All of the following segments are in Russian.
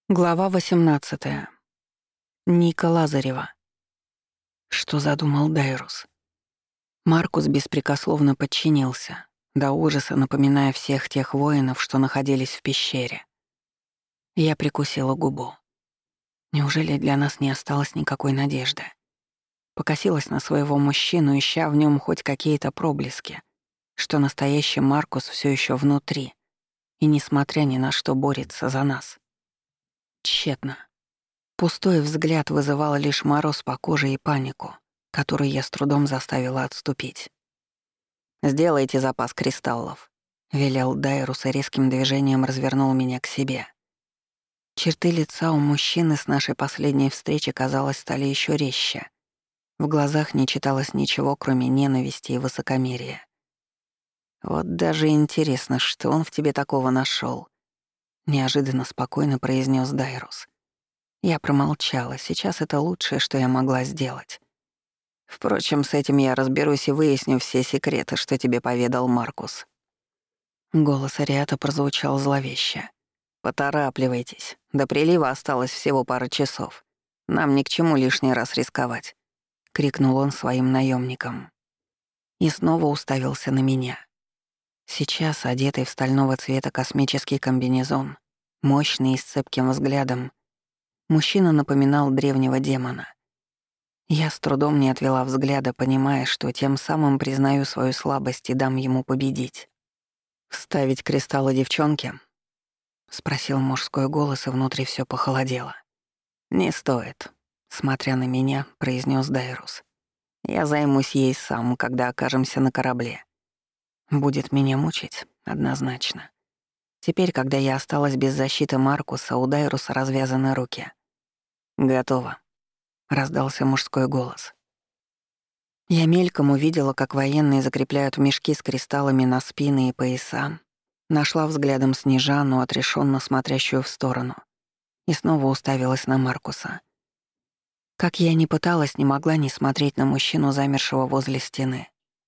Глава 18. Ника Лазарева. Что задумал Дайрус? Маркус беспрекословно подчинился, до ужаса напоминая всех тех воинов, что находились в пещере. Я прикусила губу. Неужели для нас не осталось никакой надежды? Покосилась на своего мужчину, ища в нем хоть какие-то проблески, что настоящий Маркус все еще внутри и, несмотря ни на что, борется за нас. Тщетно. Пустой взгляд вызывал лишь мороз по коже и панику, которую я с трудом заставила отступить. «Сделайте запас кристаллов», — велел Дайрус и резким движением развернул меня к себе. Черты лица у мужчины с нашей последней встречи, казалось, стали еще резче. В глазах не читалось ничего, кроме ненависти и высокомерия. «Вот даже интересно, что он в тебе такого нашел, неожиданно спокойно произнес Дайрус. Я промолчала, сейчас это лучшее, что я могла сделать. Впрочем, с этим я разберусь и выясню все секреты, что тебе поведал Маркус. Голос Ариата прозвучал зловеще. «Поторапливайтесь. До прилива осталось всего пара часов. Нам ни к чему лишний раз рисковать», — крикнул он своим наемникам. И снова уставился на меня. Сейчас, одетый в стального цвета космический комбинезон, мощный и с цепким взглядом, мужчина напоминал древнего демона. Я с трудом не отвела взгляда, понимая, что тем самым признаю свою слабость и дам ему победить. «Вставить кристаллы девчонке?» — спросил мужской голос, и внутри все похолодело. «Не стоит», — смотря на меня, произнес Дайрус. «Я займусь ей сам, когда окажемся на корабле. Будет меня мучить, однозначно. Теперь, когда я осталась без защиты Маркуса, у Дайруса развязаны руки». «Готово», — раздался мужской голос. Я мельком увидела, как военные закрепляют мешки с кристаллами на спины и пояса, нашла взглядом Снежану, отрешенно смотрящую в сторону, и снова уставилась на Маркуса. Как я ни пыталась, не могла не смотреть на мужчину, замершего возле стены.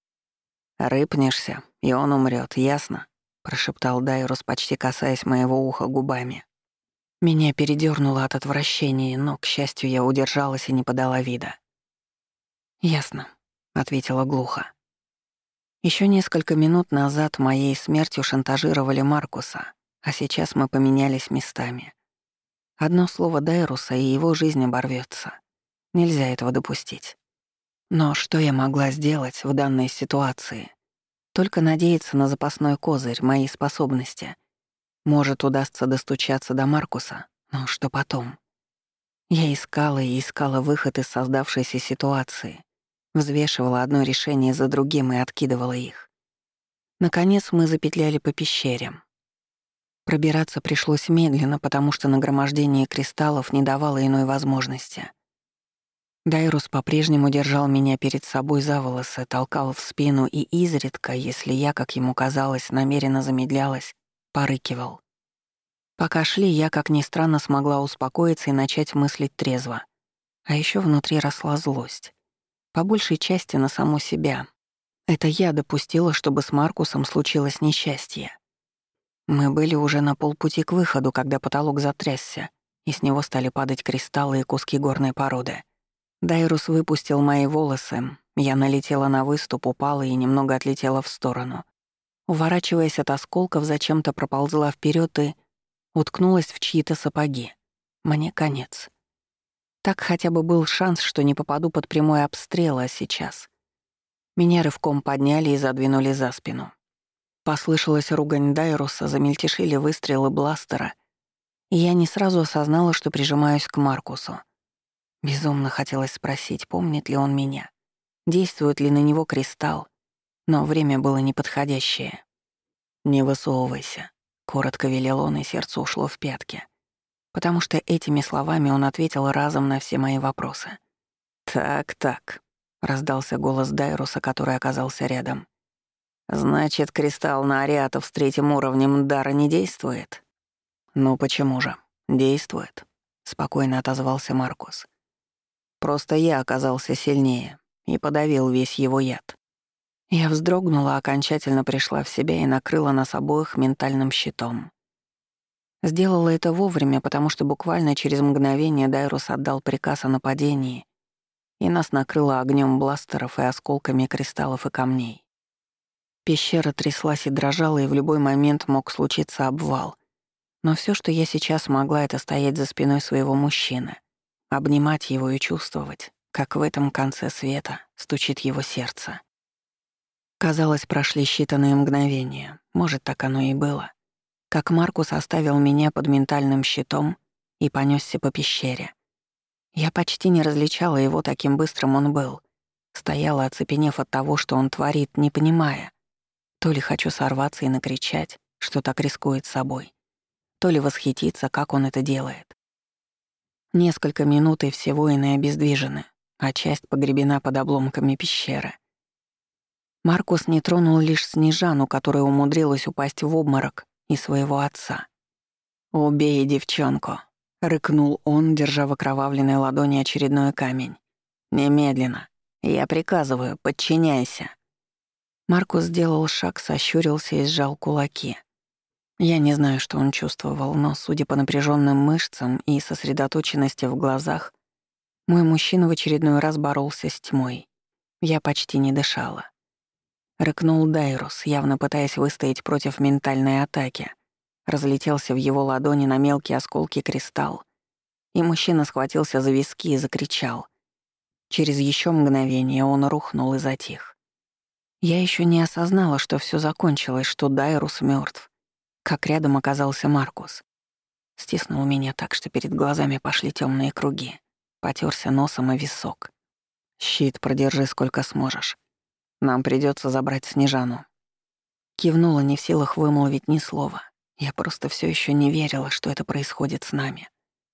«Рыпнешься, и он умрет, ясно?» — прошептал Дайрус, почти касаясь моего уха губами. Меня передёрнуло от отвращения, но, к счастью, я удержалась и не подала вида. «Ясно», — ответила глухо. Еще несколько минут назад моей смертью шантажировали Маркуса, а сейчас мы поменялись местами. Одно слово Дайруса, и его жизнь оборвется. Нельзя этого допустить. Но что я могла сделать в данной ситуации? Только надеяться на запасной козырь, мои способности. Может, удастся достучаться до Маркуса, но что потом? Я искала и искала выход из создавшейся ситуации, взвешивала одно решение за другим и откидывала их. Наконец мы запетляли по пещере. Пробираться пришлось медленно, потому что нагромождение кристаллов не давало иной возможности. Дайрус по-прежнему держал меня перед собой за волосы, толкал в спину и изредка, если я, как ему казалось, намеренно замедлялась, порыкивал. Пока шли, я, как ни странно, смогла успокоиться и начать мыслить трезво. А еще внутри росла злость. По большей части на саму себя. Это я допустила, чтобы с Маркусом случилось несчастье. Мы были уже на полпути к выходу, когда потолок затрясся, и с него стали падать кристаллы и куски горной породы. Дайрус выпустил мои волосы, я налетела на выступ, упала и немного отлетела в сторону. Уворачиваясь от осколков, зачем-то проползла вперед и уткнулась в чьи-то сапоги. Мне конец. Так хотя бы был шанс, что не попаду под прямой обстрел, а сейчас. Меня рывком подняли и задвинули за спину. Послышалась ругань Дайруса, замельтешили выстрелы бластера, и я не сразу осознала, что прижимаюсь к Маркусу. Безумно хотелось спросить, помнит ли он меня, действует ли на него кристалл, но время было неподходящее. «Не высовывайся», — коротко велел он, и сердце ушло в пятки, потому что этими словами он ответил разом на все мои вопросы. «Так», — раздался голос Дайруса, который оказался рядом. «Значит, кристалл на ариатов с 3-м уровнем дара не действует?» «Ну почему же? Действует», — спокойно отозвался Маркус. «Просто я оказался сильнее и подавил весь его яд». Я вздрогнула, окончательно пришла в себя и накрыла нас обоих ментальным щитом. Сделала это вовремя, потому что буквально через мгновение Дайрус отдал приказ о нападении, и нас накрыло огнем бластеров и осколками кристаллов и камней. Пещера тряслась и дрожала, и в любой момент мог случиться обвал. Но все, что я сейчас могла, это стоять за спиной своего мужчины, обнимать его и чувствовать, как в этом конце света стучит его сердце. Казалось, прошли считанные мгновения, может, так оно и было. Как Маркус оставил меня под ментальным щитом и понёсся по пещере. Я почти не различала его, таким быстрым он был. Стояла, оцепенев от того, что он творит, не понимая. То ли хочу сорваться и накричать, что так рискует собой, то ли восхититься, как он это делает. Несколько минут и все воины обездвижены, а часть погребена под обломками пещеры. Маркус не тронул лишь Снежану, которая умудрилась упасть в обморок, и своего отца. «Убей девчонку», — рыкнул он, держа в окровавленной ладони очередной камень. «Немедленно. Я приказываю, подчиняйся». Маркус сделал шаг, сощурился и сжал кулаки. Я не знаю, что он чувствовал, но, судя по напряженным мышцам и сосредоточенности в глазах, мой мужчина в очередной раз боролся с тьмой. Я почти не дышала. Рыкнул Дайрус, явно пытаясь выстоять против ментальной атаки. Разлетелся в его ладони на мелкие осколки кристалл, и мужчина схватился за виски и закричал. Через еще мгновение он рухнул и затих. Я еще не осознала, что все закончилось, что Дайрус мертв. Как рядом оказался Маркус. Стиснул меня так, что перед глазами пошли темные круги. Потёрся носом о висок. «Щит продержи сколько сможешь. Нам придется забрать Снежану». Кивнула, не в силах вымолвить ни слова. Я просто все еще не верила, что это происходит с нами.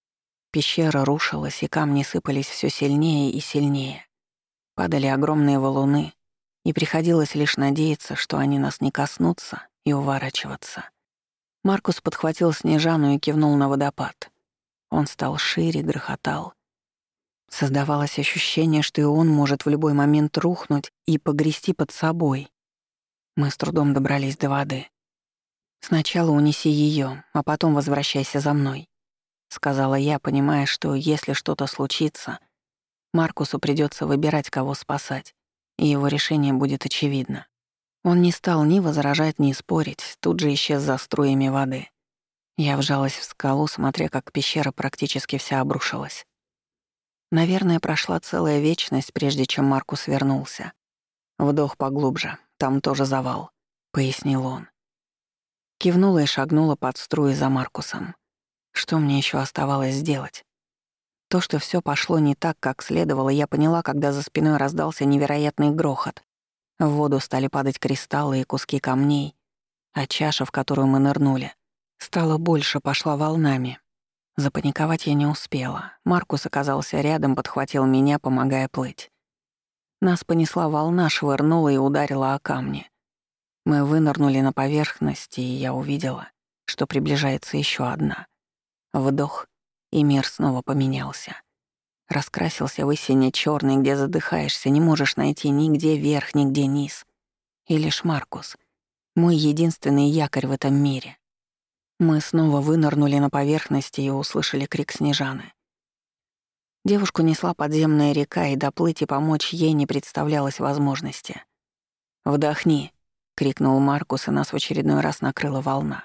Пещера рушилась, и камни сыпались все сильнее и сильнее. Падали огромные валуны, и приходилось лишь надеяться, что они нас не коснутся, и уворачиваться. Маркус подхватил Снежану и кивнул на водопад. Он стал шире, грохотал. Создавалось ощущение, что и он может в любой момент рухнуть и погрести под собой. Мы с трудом добрались до воды. «Сначала унеси ее, а потом возвращайся за мной», — сказала я, понимая, что если что-то случится, Маркусу придется выбирать, кого спасать, и его решение будет очевидно. Он не стал ни возражать, ни спорить, тут же исчез за струями воды. Я вжалась в скалу, смотря, как пещера практически вся обрушилась. Наверное, прошла целая вечность, прежде чем Маркус вернулся. «Вдох поглубже, там тоже завал», — пояснил он. Кивнула и шагнула под струи за Маркусом. Что мне еще оставалось сделать? То, что все пошло не так, как следовало, я поняла, когда за спиной раздался невероятный грохот. В воду стали падать кристаллы и куски камней, а чаша, в которую мы нырнули, стала больше, пошла волнами. Запаниковать я не успела. Маркус оказался рядом, подхватил меня, помогая плыть. Нас понесла волна, швырнула и ударила о камни. Мы вынырнули на поверхность, и я увидела, что приближается еще одна. Вдох, и мир снова поменялся. Раскрасился в сине чёрный, где задыхаешься, не можешь найти нигде верх, нигде низ. И лишь Маркус, мой единственный якорь в этом мире. Мы снова вынырнули на поверхности и услышали крик Снежаны. Девушку несла подземная река, и доплыть и помочь ей не представлялось возможности. «Вдохни!» — крикнул Маркус, и нас в очередной раз накрыла волна.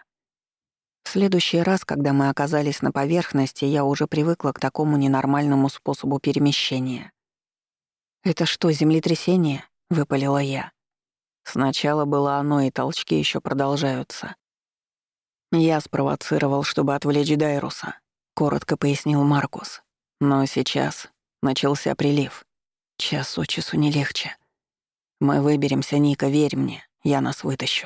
В следующий раз, когда мы оказались на поверхности, я уже привыкла к такому ненормальному способу перемещения. «Это что, землетрясение?» — выпалила я. Сначала было оно, и толчки еще продолжаются. «Я спровоцировал, чтобы отвлечь Дайруса», — коротко пояснил Маркус. «Но сейчас начался прилив. Час от часу не легче. Мы выберемся, Ника, верь мне, я нас вытащу».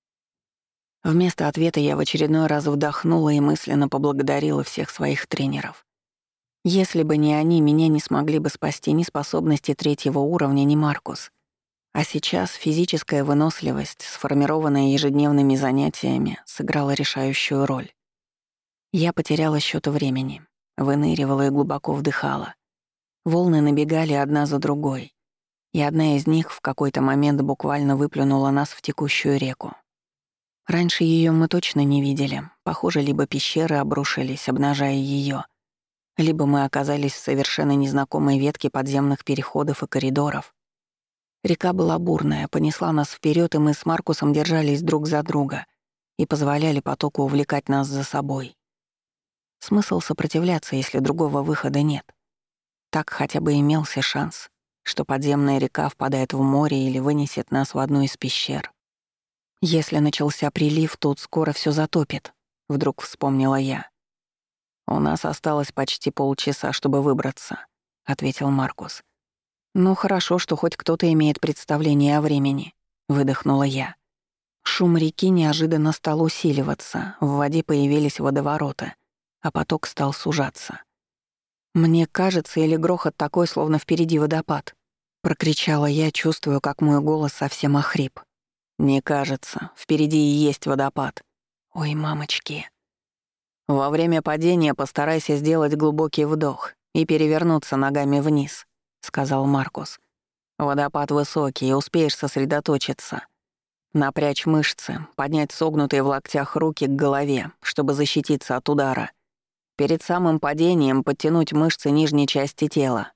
Вместо ответа я в очередной раз вдохнула и мысленно поблагодарила всех своих тренеров. Если бы не они, меня не смогли бы спасти ни способности третьего уровня, ни Маркус. А сейчас физическая выносливость, сформированная ежедневными занятиями, сыграла решающую роль. Я потеряла счёт времени, выныривала и глубоко вдыхала. Волны набегали одна за другой, и одна из них в какой-то момент буквально выплюнула нас в текущую реку. Раньше ее мы точно не видели. Похоже, либо пещеры обрушились, обнажая ее, либо мы оказались в совершенно незнакомой ветке подземных переходов и коридоров. Река была бурная, понесла нас вперед, и мы с Маркусом держались друг за друга и позволяли потоку увлекать нас за собой. Смысл сопротивляться, если другого выхода нет? Так хотя бы имелся шанс, что подземная река впадает в море или вынесет нас в одну из пещер. Если начался прилив, тут скоро все затопит, вдруг вспомнила я. «У нас осталось почти полчаса, чтобы выбраться», — ответил Маркус. «Ну хорошо, что хоть кто-то имеет представление о времени», — выдохнула я. Шум реки неожиданно стал усиливаться, в воде появились водовороты, а поток стал сужаться. «Мне кажется, или грохот такой, словно впереди водопад», — прокричала я, чувствую, как мой голос совсем охрип. «Не кажется, впереди и есть водопад». «Ой, мамочки». «Во время падения постарайся сделать глубокий вдох и перевернуться ногами вниз», — сказал Маркус. «Водопад высокий, и успеешь сосредоточиться. Напрячь мышцы, поднять согнутые в локтях руки к голове, чтобы защититься от удара. Перед самым падением подтянуть мышцы нижней части тела».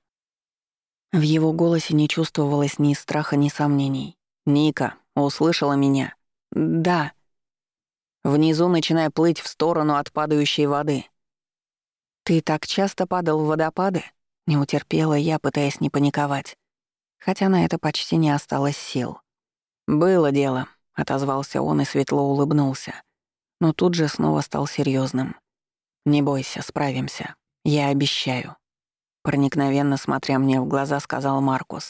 В его голосе не чувствовалось ни страха, ни сомнений. «Ника, услышала меня?» «Да». «Внизу начинай плыть в сторону от падающей воды». «Ты так часто падал в водопады?» Не утерпела я, пытаясь не паниковать. Хотя на это почти не осталось сил. «Было дело», — отозвался он и светло улыбнулся. Но тут же снова стал серьезным. «Не бойся, справимся. Я обещаю». Проникновенно смотря мне в глаза, сказал Маркус.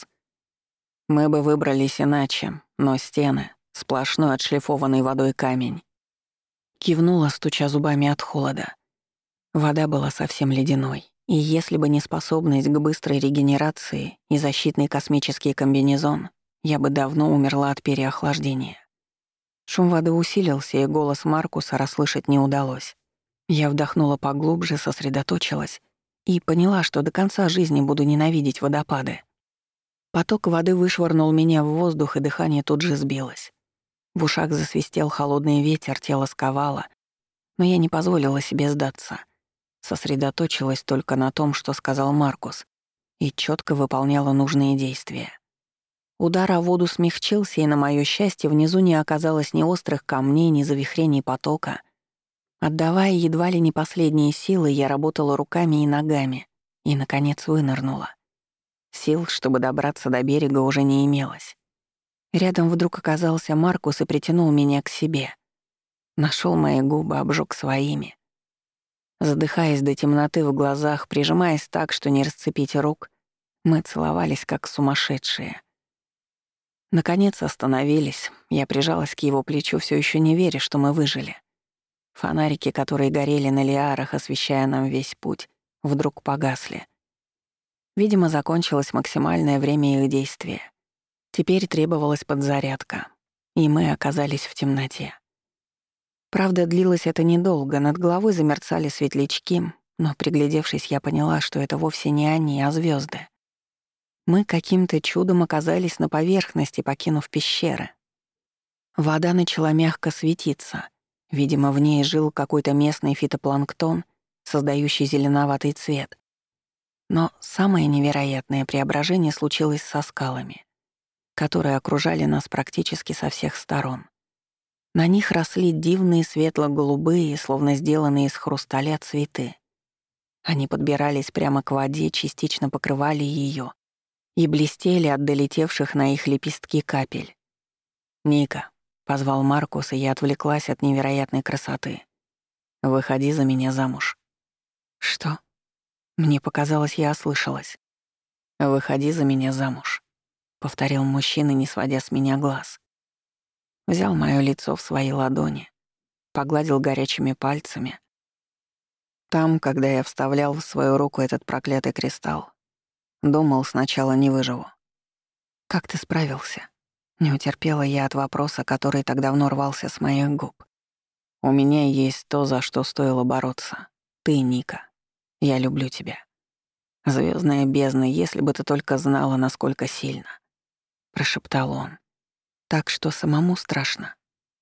«Мы бы выбрались иначе, но стены — сплошной отшлифованный водой камень». Кивнула, стуча зубами от холода. Вода была совсем ледяной, и если бы не способность к быстрой регенерации и защитный космический комбинезон, я бы давно умерла от переохлаждения. Шум воды усилился, и голос Маркуса расслышать не удалось. Я вдохнула поглубже, сосредоточилась и поняла, что до конца жизни буду ненавидеть водопады. Поток воды вышвырнул меня в воздух, и дыхание тут же сбилось. В ушах засвистел холодный ветер, тело сковало, но я не позволила себе сдаться. Сосредоточилась только на том, что сказал Маркус, и четко выполняла нужные действия. Удар о воду смягчился, и, на моё счастье, внизу не оказалось ни острых камней, ни завихрений потока. Отдавая едва ли не последние силы, я работала руками и ногами и, наконец, вынырнула. Сил, чтобы добраться до берега, уже не имелось. Рядом вдруг оказался Маркус и притянул меня к себе. Нашёл мои губы, обжёг своими. Задыхаясь до темноты в глазах, прижимаясь так, что не расцепить рук, мы целовались как сумасшедшие. Наконец остановились, я прижалась к его плечу, всё ещё не веря, что мы выжили. Фонарики, которые горели на лиарах, освещая нам весь путь, вдруг погасли. Видимо, закончилось максимальное время их действия. Теперь требовалась подзарядка, и мы оказались в темноте. Правда, длилось это недолго, над головой замерцали светлячки, но, приглядевшись, я поняла, что это вовсе не они, а звезды. Мы каким-то чудом оказались на поверхности, покинув пещеры. Вода начала мягко светиться. Видимо, в ней жил какой-то местный фитопланктон, создающий зеленоватый цвет. Но самое невероятное преображение случилось со скалами, которые окружали нас практически со всех сторон. На них росли дивные светло-голубые, словно сделанные из хрусталя, цветы. Они подбирались прямо к воде, частично покрывали ее и блестели от долетевших на их лепестки капель. «Ника», — позвал Маркус, и я отвлеклась от невероятной красоты. «Выходи за меня замуж». «Что?» Мне показалось, я ослышалась. «Выходи за меня замуж», — повторил мужчина, не сводя с меня глаз. Взял моё лицо в свои ладони, погладил горячими пальцами. Там, когда я вставлял в свою руку этот проклятый кристалл, думал, сначала не выживу. «Как ты справился?» Не утерпела я от вопроса, который так давно рвался с моих губ. «У меня есть то, за что стоило бороться. Ты, Ника. Я люблю тебя. Звездная бездна, если бы ты только знала, насколько сильно», — прошептал он. Так что самому страшно.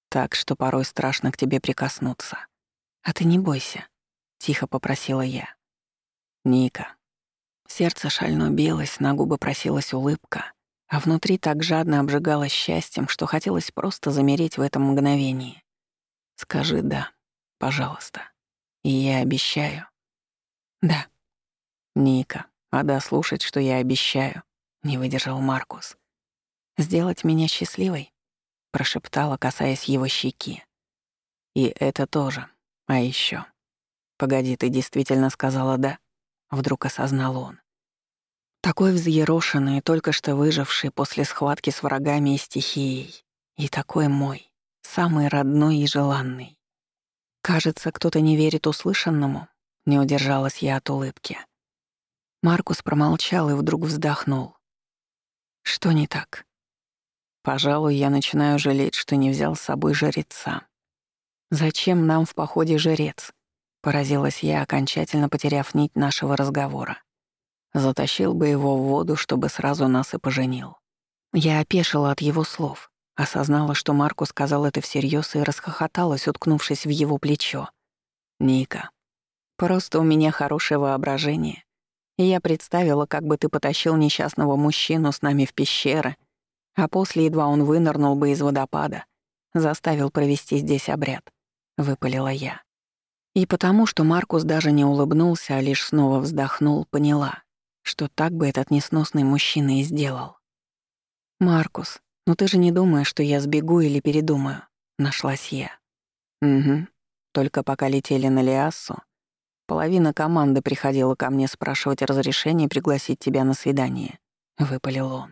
так что порой страшно к тебе прикоснуться. А ты не бойся», — тихо попросила я. «Ника». Сердце шально билось, на губы просилась улыбка, а внутри так жадно обжигалось счастьем, что хотелось просто замереть в этом мгновении. «Скажи «да», пожалуйста. И я обещаю». «Да». «Ника, а да слушать, что я обещаю», — не выдержал Маркус. «Сделать меня счастливой?» — прошептала, касаясь его щеки. «И это тоже. А еще. Погоди, ты действительно сказала «да»?» — вдруг осознал он. Такой взъерошенный, только что выживший после схватки с врагами и стихией. И такой мой, самый родной и желанный. Кажется, кто-то не верит услышанному. Не удержалась я от улыбки. Маркус промолчал и вдруг вздохнул. Что не так? Пожалуй, я начинаю жалеть, что не взял с собой жреца. Зачем нам в походе жрец? Поразилась я, окончательно потеряв нить нашего разговора. Затащил бы его в воду, чтобы сразу нас и поженил. Я опешила от его слов, осознала, что Маркус сказал это всерьез и расхохоталась, уткнувшись в его плечо. «Ника, просто у меня хорошее воображение, и я представила, как бы ты потащил несчастного мужчину с нами в пещеры, а после едва он вынырнул бы из водопада, заставил провести здесь обряд», — выпалила я. И потому, что Маркус даже не улыбнулся, а лишь снова вздохнул, поняла, что так бы этот несносный мужчина и сделал. «Маркус, ну ты же не думаешь, что я сбегу или передумаю?» — нашлась я. «Угу. Только пока летели на Лиассу, половина команды приходила ко мне спрашивать разрешение пригласить тебя на свидание», — выпалил он.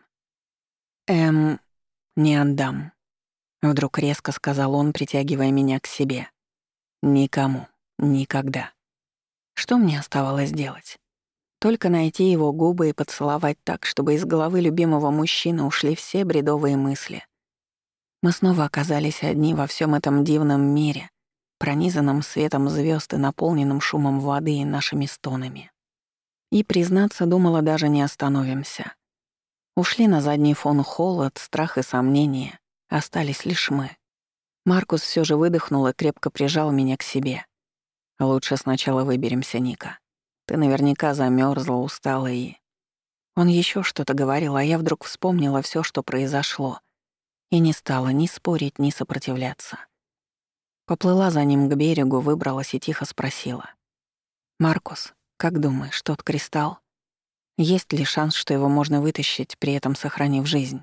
Не отдам», — вдруг резко сказал он, притягивая меня к себе. «Никому. Никогда». Что мне оставалось делать? Только найти его губы и поцеловать так, чтобы из головы любимого мужчины ушли все бредовые мысли. Мы снова оказались одни во всем этом дивном мире, пронизанном светом звезд и наполненном шумом воды и нашими стонами. И, признаться, думала, даже не остановимся. Ушли на задний фон холод, страх и сомнения, остались лишь мы. Маркус все же выдохнул и крепко прижал меня к себе. «Лучше сначала выберемся, Ника. Ты наверняка замерзла, устала и...» Он еще что-то говорил, а я вдруг вспомнила все, что произошло, и не стала ни спорить, ни сопротивляться. Поплыла за ним к берегу, выбралась и тихо спросила. «Маркус, как думаешь, тот кристалл? Есть ли шанс, что его можно вытащить, при этом сохранив жизнь?»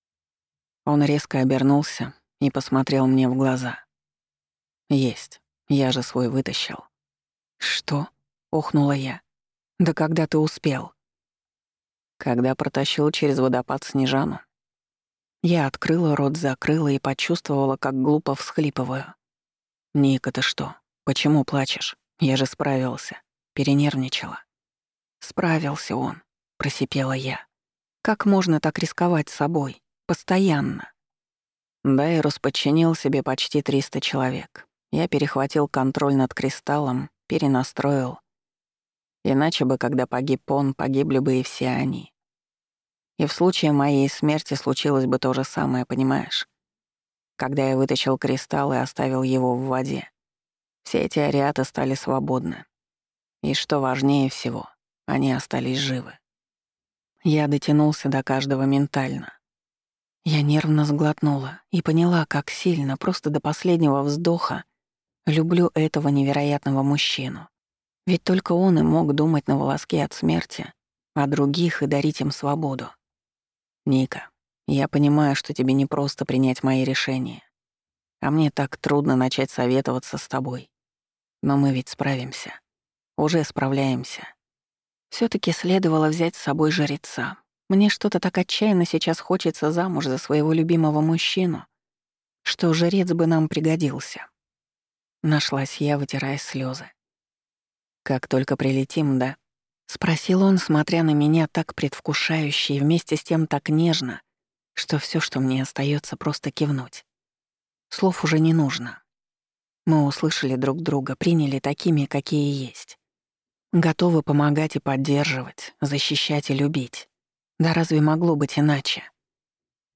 Он резко обернулся и посмотрел мне в глаза. «Есть. Я же свой вытащил». «Что?» — охнула я. «Да когда ты успел?» Когда протащил через водопад Снежану. Я открыла рот, закрыла и почувствовала, как глупо всхлипываю. «Ника, ты что? Почему плачешь? Я же справился». Перенервничала. «Справился он», — просипела я. «Как можно так рисковать собой? Постоянно?» Дайрус подчинил себе почти 300 человек. Я перехватил контроль над кристаллом, перенастроил. Иначе бы, когда погиб он, погибли бы и все они. И в случае моей смерти случилось бы то же самое, понимаешь? Когда я вытащил кристалл и оставил его в воде, все эти ариаты стали свободны. И что важнее всего, они остались живы. Я дотянулся до каждого ментально. Я нервно сглотнула и поняла, как сильно, просто до последнего вздоха, люблю этого невероятного мужчину. Ведь только он и мог думать на волоске от смерти о других и дарить им свободу. «Ника, я понимаю, что тебе не просто принять мои решения, а мне так трудно начать советоваться с тобой. Но мы ведь справимся. Уже справляемся. Все таки следовало взять с собой жреца. Мне что-то так отчаянно сейчас хочется замуж за своего любимого мужчину, что жрец бы нам пригодился». Нашлась я, вытирая слезы. «Как только прилетим, да?» — спросил он, смотря на меня так предвкушающе и вместе с тем так нежно, что все, что мне остается, просто кивнуть. Слов уже не нужно. Мы услышали друг друга, приняли такими, какие есть. Готовы помогать и поддерживать, защищать и любить. Да разве могло быть иначе?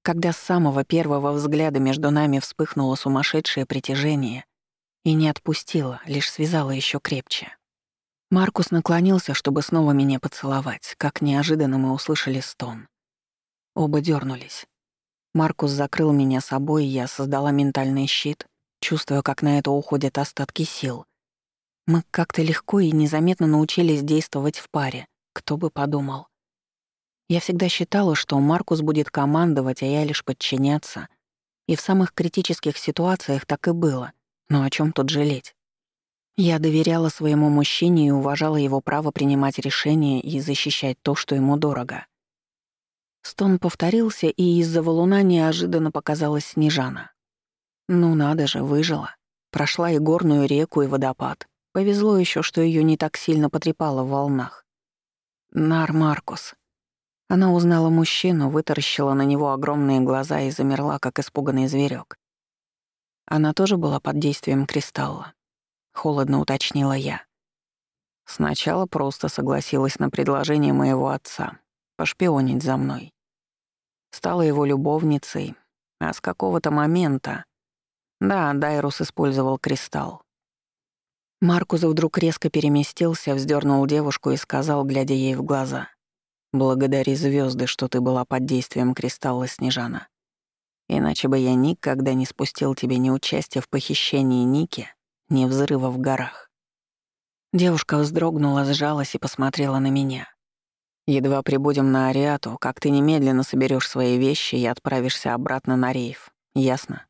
Когда с самого первого взгляда между нами вспыхнуло сумасшедшее притяжение и не отпустило, лишь связало еще крепче. Маркус наклонился, чтобы снова меня поцеловать, как неожиданно мы услышали стон. Оба дернулись. Маркус закрыл меня собой, я создала ментальный щит, чувствуя, как на это уходят остатки сил. Мы как-то легко и незаметно научились действовать в паре, кто бы подумал. Я всегда считала, что Маркус будет командовать, а я лишь подчиняться. И в самых критических ситуациях так и было. Но о чем тут жалеть? Я доверяла своему мужчине и уважала его право принимать решения и защищать то, что ему дорого. Стон повторился, и из-за валуна неожиданно показалась Снежана. Ну надо же, выжила. Прошла и горную реку, и водопад. Повезло еще, что ее не так сильно потрепало в волнах. Нар Маркус. Она узнала мужчину, вытаращила на него огромные глаза и замерла, как испуганный зверек. Она тоже была под действием кристалла. Холодно уточнила я. Сначала просто согласилась на предложение моего отца пошпионить за мной. Стала его любовницей, а с какого-то момента... Да, Дайрус использовал кристалл. Маркус вдруг резко переместился, вздернул девушку и сказал, глядя ей в глаза: «Благодари звезды, что ты была под действием кристалла, Снежана. Иначе бы я никогда не спустил тебе ни участия в похищении Ники, ни взрыва в горах». Девушка вздрогнула, сжалась и посмотрела на меня. «Едва прибудем на Ариату, как ты немедленно соберешь свои вещи и отправишься обратно на рейф. Ясно?»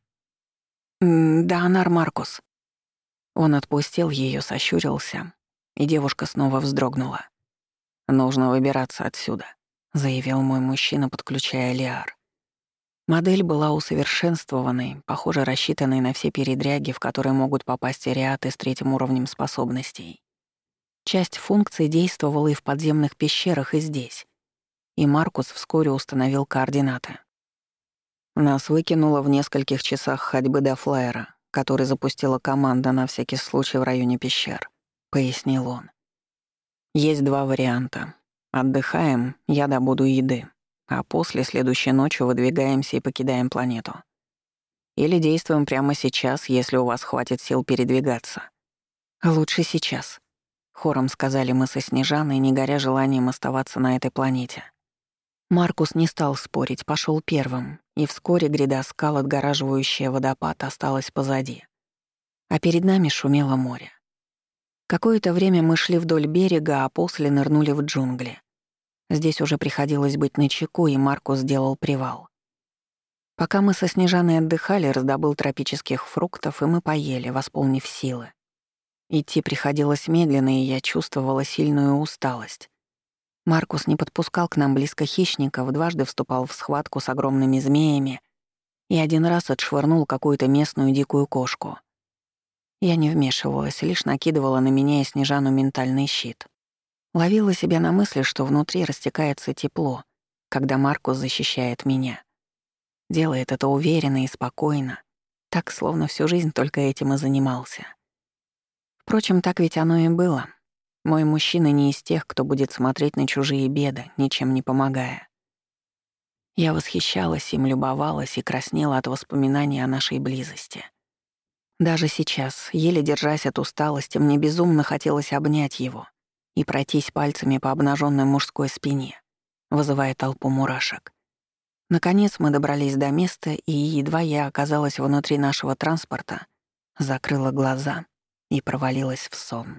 «Да, Нар Маркус». Он отпустил ее, сощурился, и девушка снова вздрогнула. «Нужно выбираться отсюда», — заявил мой мужчина, подключая Лиар. Модель была усовершенствованной, похоже, рассчитанной на все передряги, в которые могут попасть ариаты с третьим уровнем способностей. Часть функций действовала и в подземных пещерах, и здесь. И Маркус вскоре установил координаты. Нас выкинуло в нескольких часах ходьбы до флайера, который запустила команда на всякий случай в районе пещер, пояснил он. Есть два варианта. Отдыхаем, я добуду еды, а после следующей ночью выдвигаемся и покидаем планету. Или действуем прямо сейчас, если у вас хватит сил передвигаться. Лучше сейчас, хором сказали мы со Снежаной, не горя желанием оставаться на этой планете. Маркус не стал спорить, пошел первым, и вскоре гряда скал, отгораживающая водопад, осталась позади. А перед нами шумело море. Какое-то время мы шли вдоль берега, а после нырнули в джунгли. Здесь уже приходилось быть начеку, и Маркус сделал привал. Пока мы со Снежаной отдыхали, раздобыл тропических фруктов, и мы поели, восполнив силы. Идти приходилось медленно, и я чувствовала сильную усталость. Маркус не подпускал к нам близко хищников, дважды вступал в схватку с огромными змеями и один раз отшвырнул какую-то местную дикую кошку. Я не вмешивалась, лишь накидывала на меня и Снежану ментальный щит. Ловила себя на мысли, что внутри растекается тепло, когда Маркус защищает меня. Делает это уверенно и спокойно, так, словно всю жизнь только этим и занимался. Впрочем, так ведь оно и было. Мой мужчина не из тех, кто будет смотреть на чужие беды, ничем не помогая. Я восхищалась им, любовалась и краснела от воспоминаний о нашей близости. Даже сейчас, еле держась от усталости, мне безумно хотелось обнять его и пройтись пальцами по обнаженной мужской спине, вызывая толпу мурашек. Наконец мы добрались до места, и едва я оказалась внутри нашего транспорта, закрыла глаза и провалилась в сон.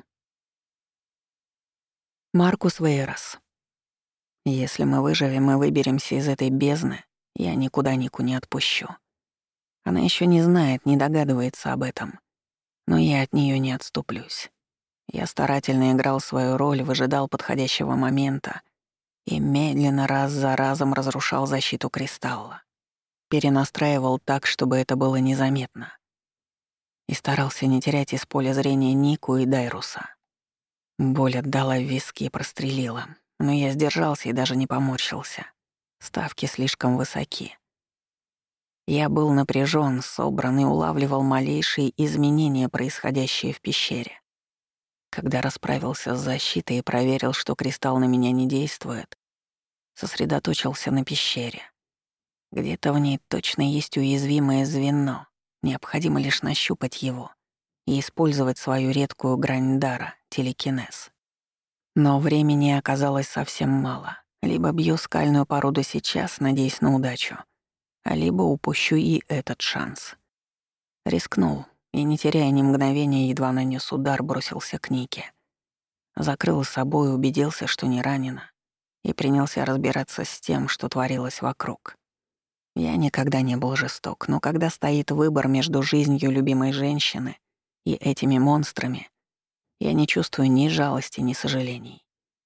Маркус Вейрос. Если мы выживем и выберемся из этой бездны, я никуда Нику не отпущу. Она еще не знает, не догадывается об этом. Но я от нее не отступлюсь. Я старательно играл свою роль, выжидал подходящего момента и медленно раз за разом разрушал защиту кристалла. Перенастраивал так, чтобы это было незаметно. И старался не терять из поля зрения Нику и Дайруса. Боль отдала в виски и прострелила, но я сдержался и даже не поморщился. Ставки слишком высоки. Я был напряжен, собран и улавливал малейшие изменения, происходящие в пещере. Когда расправился с защитой и проверил, что кристалл на меня не действует, сосредоточился на пещере. Где-то в ней точно есть уязвимое звено, необходимо лишь нащупать его и использовать свою редкую грань дара — телекинез. Но времени оказалось совсем мало. Либо бью скальную породу сейчас, надеясь на удачу, а либо упущу и этот шанс. Рискнул и, не теряя ни мгновения, едва нанес удар, бросился к Нике. Закрыл собой, убедился, что не ранена, и принялся разбираться с тем, что творилось вокруг. Я никогда не был жесток, но когда стоит выбор между жизнью любимой женщины и этими монстрами, я не чувствую ни жалости, ни сожалений.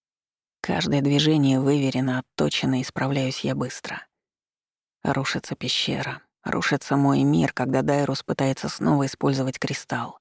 Каждое движение выверено, отточено, и справляюсь я быстро. Рушится пещера, рушится мой мир, когда Дайрус пытается снова использовать кристалл.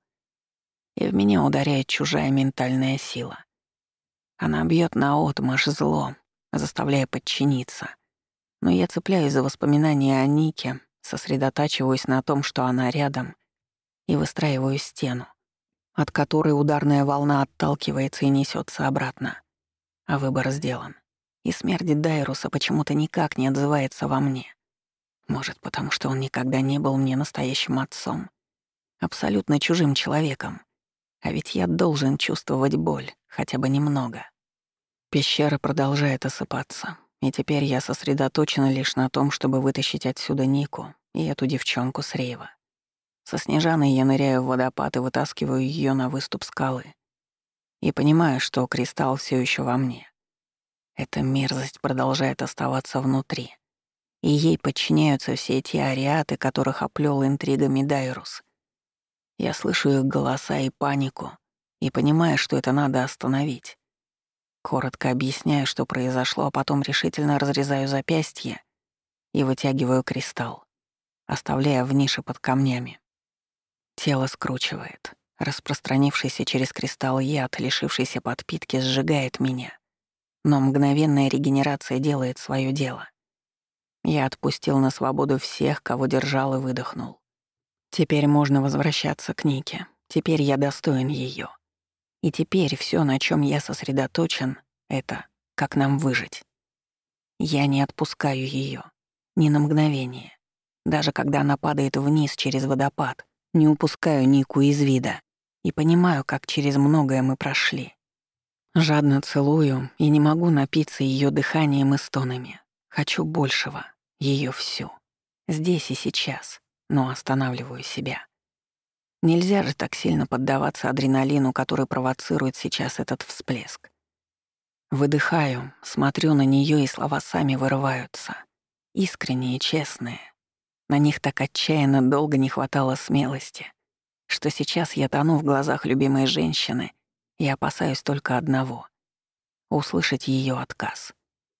И в меня ударяет чужая ментальная сила. Она бьёт наотмашь зло, заставляя подчиниться. Но я цепляюсь за воспоминания о Нике, сосредотачиваюсь на том, что она рядом, и выстраиваю стену, от которой ударная волна отталкивается и несётся обратно. А выбор сделан. И смерть Дайруса почему-то никак не отзывается во мне. Может, потому что он никогда не был мне настоящим отцом, абсолютно чужим человеком. А ведь я должен чувствовать боль, хотя бы немного. Пещера продолжает осыпаться, и теперь я сосредоточен лишь на том, чтобы вытащить отсюда Нику и эту девчонку с рейва. Со Снежаной я ныряю в водопад и вытаскиваю ее на выступ скалы. И понимаю, что кристалл все еще во мне. Эта мерзость продолжает оставаться внутри. И ей подчиняются все те ариаты, которых оплёл интригами Дайрус. Я слышу их голоса и панику, и понимаю, что это надо остановить. Коротко объясняю, что произошло, а потом решительно разрезаю запястье и вытягиваю кристалл, оставляя в нише под камнями. Тело скручивает. Распространившийся через кристалл яд, лишившийся подпитки, сжигает меня. Но мгновенная регенерация делает своё дело. Я отпустил на свободу всех, кого держал, и выдохнул. Теперь можно возвращаться к Нике. Теперь я достоин её. И теперь всё, на чём я сосредоточен, это как нам выжить. Я не отпускаю её. Ни на мгновение. Даже когда она падает вниз через водопад, не упускаю Нику из вида. И понимаю, как через многое мы прошли. Жадно целую и не могу напиться её дыханием и стонами. Хочу большего, её всю. Здесь и сейчас, но останавливаю себя. Нельзя же так сильно поддаваться адреналину, который провоцирует сейчас этот всплеск. Выдыхаю, смотрю на неё, и слова сами вырываются. Искренние, честные. На них так отчаянно долго не хватало смелости, что сейчас я тону в глазах любимой женщины и опасаюсь только одного — услышать её отказ.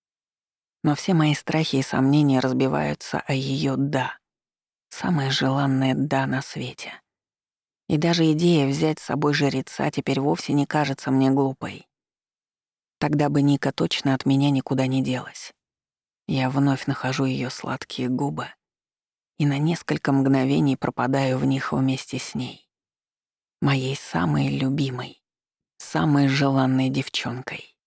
Но все мои страхи и сомнения разбиваются о её «да». Самое желанное «да» на свете. И даже идея взять с собой жреца теперь вовсе не кажется мне глупой. Тогда бы Ника точно от меня никуда не делась. Я вновь нахожу её сладкие губы и на несколько мгновений пропадаю в них вместе с ней. Моей самой любимой, самой желанной девчонкой.